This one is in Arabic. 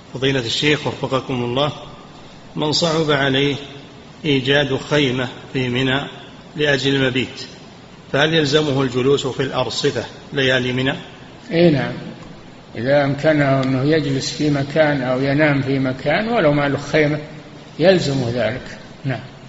فضيلة الشيخ وفقكم الله، من صعب عليه إيجاد خيمة في منى لأجل المبيت، فهل يلزمه الجلوس في الأرصفة ليالي منى؟ إيه نعم، إذا أمكنه أنه يجلس في مكان أو ينام في مكان ولو ما له خيمة يلزمه ذلك. نعم.